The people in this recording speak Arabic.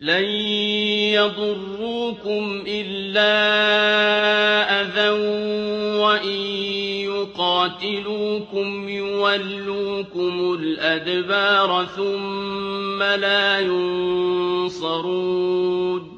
لَن يَضُرُّوكُمْ إِلَّا أَذًى وَإِن يُقَاتِلُوكُمْ يُوَلُّوكُمُ الْأَدْبَارَ ثُمَّ لَا يُنصَرُونَ